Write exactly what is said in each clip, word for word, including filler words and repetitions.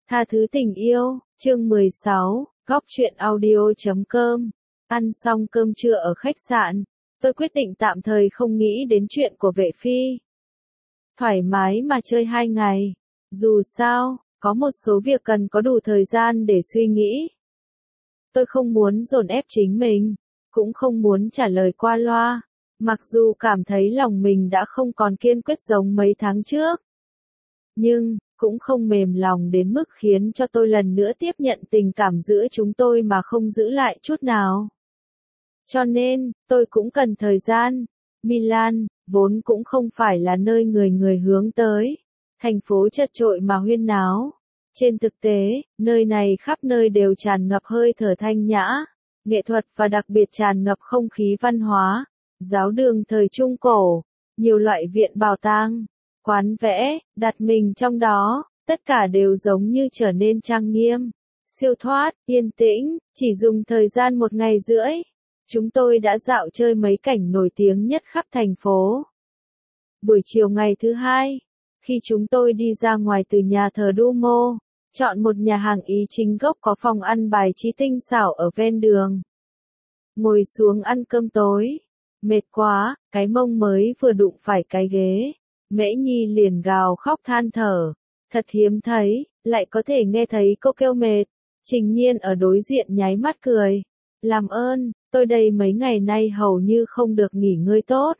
Tha thứ tình yêu, chương mười sáu, góc truyện audio chấm com. Ăn xong cơm trưa ở khách sạn, tôi quyết định tạm thời không nghĩ đến chuyện của vệ phi. Thoải mái mà chơi hai ngày. Dù sao, có một số việc cần có đủ thời gian để suy nghĩ. Tôi không muốn dồn ép chính mình, cũng không muốn trả lời qua loa, mặc dù cảm thấy lòng mình đã không còn kiên quyết giống mấy tháng trước. Nhưng, cũng không mềm lòng đến mức khiến cho tôi lần nữa tiếp nhận tình cảm giữa chúng tôi mà không giữ lại chút nào. Cho nên, tôi cũng cần thời gian. Milan, vốn cũng không phải là nơi người người hướng tới. Thành phố chật chội mà huyên náo. Trên thực tế, nơi này khắp nơi đều tràn ngập hơi thở thanh nhã, nghệ thuật và đặc biệt tràn ngập không khí văn hóa. Giáo đường thời Trung Cổ, nhiều loại viện bảo tàng, quán vẽ, đặt mình trong đó, tất cả đều giống như trở nên trang nghiêm, siêu thoát, yên tĩnh, chỉ dùng thời gian một ngày rưỡi. Chúng tôi đã dạo chơi mấy cảnh nổi tiếng nhất khắp thành phố. Buổi chiều ngày thứ hai, khi chúng tôi đi ra ngoài từ nhà thờ Duomo, chọn một nhà hàng Ý chính gốc có phòng ăn bài trí tinh xảo ở ven đường. Ngồi xuống ăn cơm tối. Mệt quá, cái mông mới vừa đụng phải cái ghế. Mễ Nhi liền gào khóc than thở. Thật hiếm thấy, lại có thể nghe thấy cô kêu mệt. Trình Nhiên ở đối diện nháy mắt cười. Làm ơn, tôi đây mấy ngày nay hầu như không được nghỉ ngơi tốt.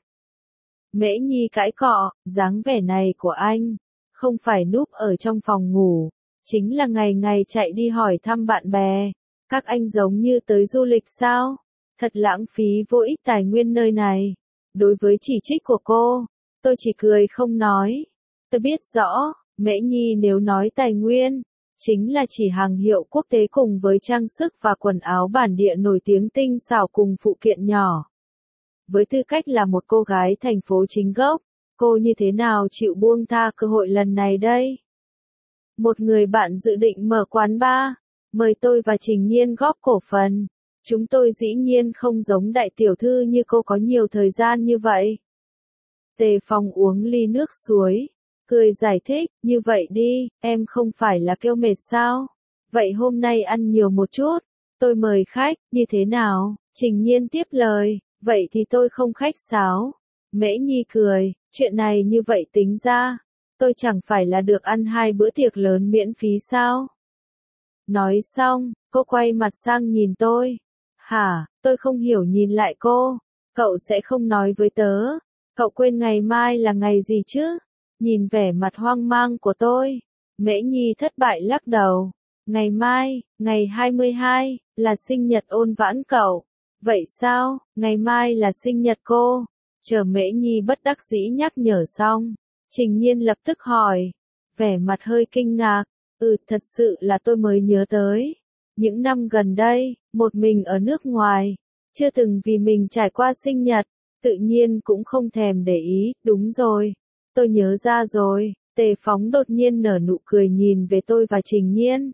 Mễ Nhi cãi cọ, dáng vẻ này của anh, không phải núp ở trong phòng ngủ, chính là ngày ngày chạy đi hỏi thăm bạn bè. Các anh giống như tới du lịch sao? Thật lãng phí vô ích tài nguyên nơi này. Đối với chỉ trích của cô, tôi chỉ cười không nói. Tôi biết rõ, Mễ Nhi nếu nói tài nguyên, chính là chỉ hàng hiệu quốc tế cùng với trang sức và quần áo bản địa nổi tiếng tinh xảo cùng phụ kiện nhỏ. Với tư cách là một cô gái thành phố chính gốc, cô như thế nào chịu buông tha cơ hội lần này đây? Một người bạn dự định mở quán bar, mời tôi và Trình Nhiên góp cổ phần. Chúng tôi dĩ nhiên không giống đại tiểu thư như cô có nhiều thời gian như vậy. Tề Phong uống ly nước suối, cười giải thích, như vậy đi, em không phải là kêu mệt sao? Vậy hôm nay ăn nhiều một chút, tôi mời khách, như thế nào? Trình Nhiên tiếp lời, vậy thì tôi không khách sáo. Mễ Nhi cười, chuyện này như vậy tính ra, tôi chẳng phải là được ăn hai bữa tiệc lớn miễn phí sao? Nói xong, cô quay mặt sang nhìn tôi. Hả, tôi không hiểu nhìn lại cô. Cậu sẽ không nói với tớ. Cậu quên ngày mai là ngày gì chứ? Nhìn vẻ mặt hoang mang của tôi. Mễ Nhi thất bại lắc đầu. Ngày mai, ngày hai mươi hai, là sinh nhật Ôn Vãn cậu. Vậy sao, ngày mai là sinh nhật cô? Chờ Mễ Nhi bất đắc dĩ nhắc nhở xong. Trình Nhiên lập tức hỏi. Vẻ mặt hơi kinh ngạc. Ừ, thật sự là tôi mới nhớ tới. Những năm gần đây, một mình ở nước ngoài, chưa từng vì mình trải qua sinh nhật, tự nhiên cũng không thèm để ý, đúng rồi. Tôi nhớ ra rồi, Tề Phóng đột nhiên nở nụ cười nhìn về tôi và Trình Nhiên.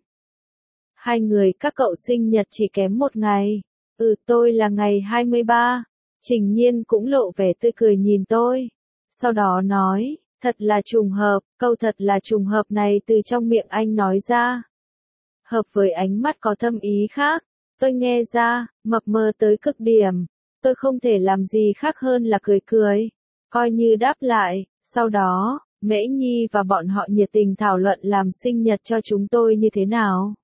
Hai người các cậu sinh nhật chỉ kém một ngày. Ừ, tôi là ngày hai mươi ba. Trình Nhiên cũng lộ vẻ tươi cười nhìn tôi. Sau đó nói, thật là trùng hợp, câu thật là trùng hợp này từ trong miệng anh nói ra. Hợp với ánh mắt có thâm ý khác, tôi nghe ra, mập mờ tới cực điểm. Tôi không thể làm gì khác hơn là cười cười, coi như đáp lại. Sau đó, Mễ Nhi và bọn họ nhiệt tình thảo luận làm sinh nhật cho chúng tôi như thế nào.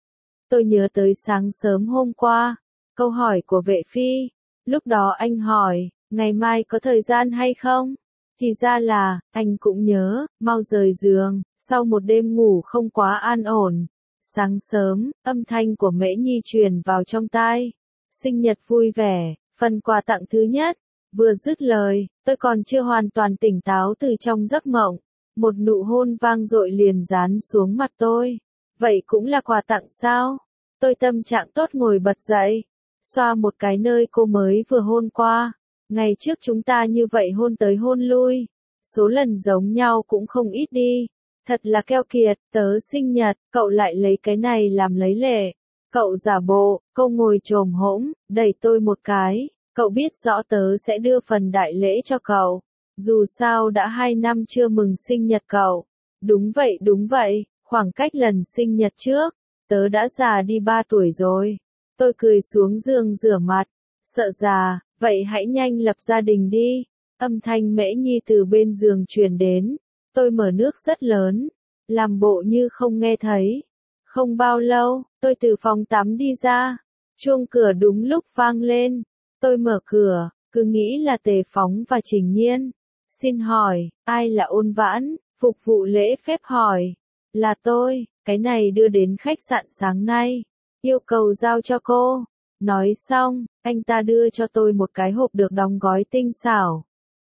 Tôi nhớ tới sáng sớm hôm qua, câu hỏi của vệ phi. Lúc đó anh hỏi, ngày mai có thời gian hay không? Thì ra là, anh cũng nhớ, mau rời giường, sau một đêm ngủ không quá an ổn. Sáng sớm, âm thanh của Mễ Nhi truyền vào trong tai. Sinh nhật vui vẻ, phần quà tặng thứ nhất. Vừa dứt lời, tôi còn chưa hoàn toàn tỉnh táo từ trong giấc mộng. Một nụ hôn vang dội liền dán xuống mặt tôi. Vậy cũng là quà tặng sao? Tôi tâm trạng tốt ngồi bật dậy. Xoa một cái nơi cô mới vừa hôn qua. Ngày trước chúng ta như vậy hôn tới hôn lui. Số lần giống nhau cũng không ít đi. Thật là keo kiệt, tớ sinh nhật, cậu lại lấy cái này làm lấy lệ. Cậu giả bộ, cô ngồi chồm hỗn, đẩy tôi một cái. Cậu biết rõ tớ sẽ đưa phần đại lễ cho cậu. Dù sao đã hai năm chưa mừng sinh nhật cậu. Đúng vậy đúng vậy, Khoảng cách lần sinh nhật trước, tớ đã già đi ba tuổi rồi. Tôi cười xuống giường rửa mặt. Sợ già, vậy hãy nhanh lập gia đình đi. Âm thanh Mễ Nhi từ bên giường truyền đến. Tôi mở nước rất lớn, làm bộ như không nghe thấy. Không bao lâu, tôi từ phòng tắm đi ra. Chuông cửa đúng lúc vang lên. Tôi mở cửa, cứ nghĩ là Tề Phóng và Trình Nhiên. Xin hỏi, ai là Ôn Vãn? Phục vụ lễ phép hỏi. Là tôi, cái này đưa đến khách sạn sáng nay. Yêu cầu giao cho cô. Nói xong, anh ta đưa cho tôi một cái hộp được đóng gói tinh xảo.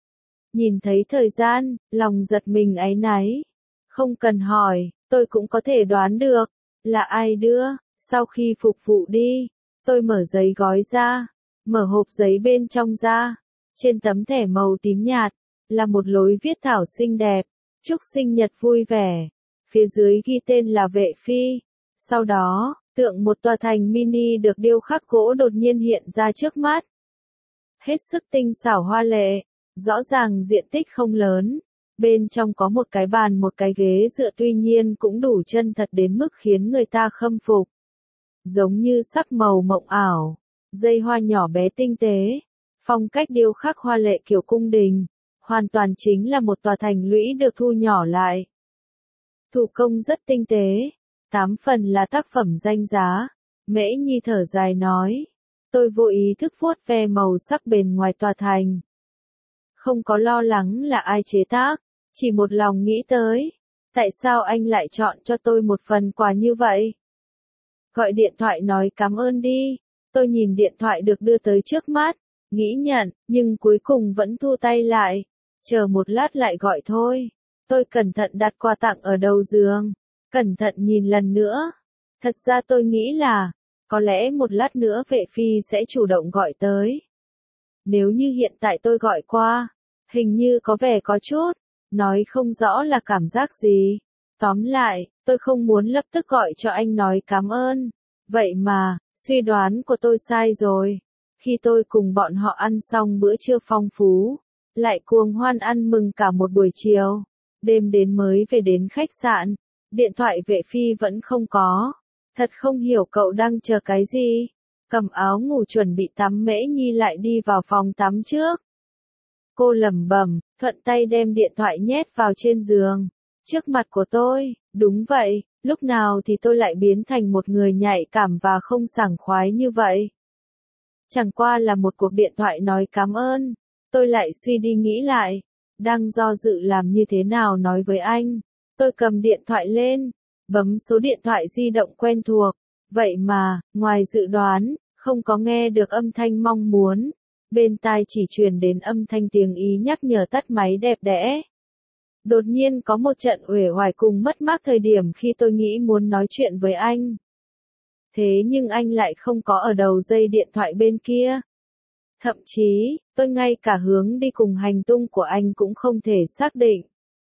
Nhìn thấy thời gian, lòng giật mình áy náy. Không cần hỏi, tôi cũng có thể đoán được. Là ai đưa? Sau khi phục vụ đi, tôi mở giấy gói ra. Mở hộp giấy bên trong ra. Trên tấm thẻ màu tím nhạt, là một lối viết thảo xinh đẹp. Chúc sinh nhật vui vẻ. Phía dưới ghi tên là Vệ Phi. Sau đó, tượng một tòa thành mini được điêu khắc gỗ đột nhiên hiện ra trước mắt. Hết sức tinh xảo hoa lệ. Rõ ràng diện tích không lớn. Bên trong có một cái bàn một cái ghế dựa tuy nhiên cũng đủ chân thật đến mức khiến người ta khâm phục. Giống như sắc màu mộng ảo. Dây hoa nhỏ bé tinh tế. Phong cách điêu khắc hoa lệ kiểu cung đình. Hoàn toàn chính là một tòa thành lũy được thu nhỏ lại. Thủ công rất tinh tế. Tám phần là tác phẩm danh giá. Mễ Nhi thở dài nói. Tôi vô ý thức vuốt ve màu sắc bền ngoài tòa thành. Không có lo lắng là ai chế tác. Chỉ một lòng nghĩ tới. Tại sao anh lại chọn cho tôi một phần quà như vậy? Gọi điện thoại nói cảm ơn đi. Tôi nhìn điện thoại được đưa tới trước mắt. Nghĩ nhận, nhưng cuối cùng vẫn thu tay lại. Chờ một lát lại gọi thôi. Tôi cẩn thận đặt quà tặng ở đầu giường. Cẩn thận nhìn lần nữa. Thật ra tôi nghĩ là, có lẽ một lát nữa Vệ Phi sẽ chủ động gọi tới. Nếu như hiện tại tôi gọi qua, hình như có vẻ có chút, nói không rõ là cảm giác gì. Tóm lại, tôi không muốn lập tức gọi cho anh nói cảm ơn. Vậy mà, suy đoán của tôi sai rồi. Khi tôi cùng bọn họ ăn xong bữa trưa phong phú, lại cuồng hoan ăn mừng cả một buổi chiều. Đêm đến mới về đến khách sạn, điện thoại Vệ Phi vẫn không có. Thật không hiểu cậu đang chờ cái gì. Cầm áo ngủ chuẩn bị tắm, Mễ Nhi lại đi vào phòng tắm trước. Cô lẩm bẩm, thuận tay đem điện thoại nhét vào trên giường. Trước mặt của tôi, đúng vậy, lúc nào thì tôi lại biến thành một người nhạy cảm và không sảng khoái như vậy. Chẳng qua là một cuộc điện thoại nói cảm ơn. Tôi lại suy đi nghĩ lại. Đang do dự làm như thế nào nói với anh. Tôi cầm điện thoại lên. Bấm số điện thoại di động quen thuộc. Vậy mà, ngoài dự đoán, không có nghe được âm thanh mong muốn. Bên tai chỉ truyền đến âm thanh tiếng ý nhắc nhở tắt máy đẹp đẽ. Đột nhiên có một trận uể oải cùng mất mát thời điểm khi tôi nghĩ muốn nói chuyện với anh. Thế nhưng anh lại không có ở đầu dây điện thoại bên kia. Thậm chí, tôi ngay cả hướng đi cùng hành tung của anh cũng không thể xác định.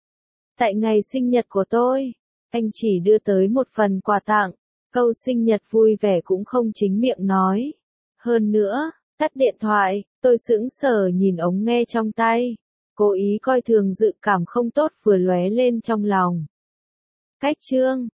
Tại ngày sinh nhật của tôi, anh chỉ đưa tới một phần quà tặng, câu sinh nhật vui vẻ cũng không chính miệng nói. Hơn nữa, tắt điện thoại, tôi sững sờ nhìn ống nghe trong tay, cố ý coi thường dự cảm không tốt vừa lóe lên trong lòng. Cách chương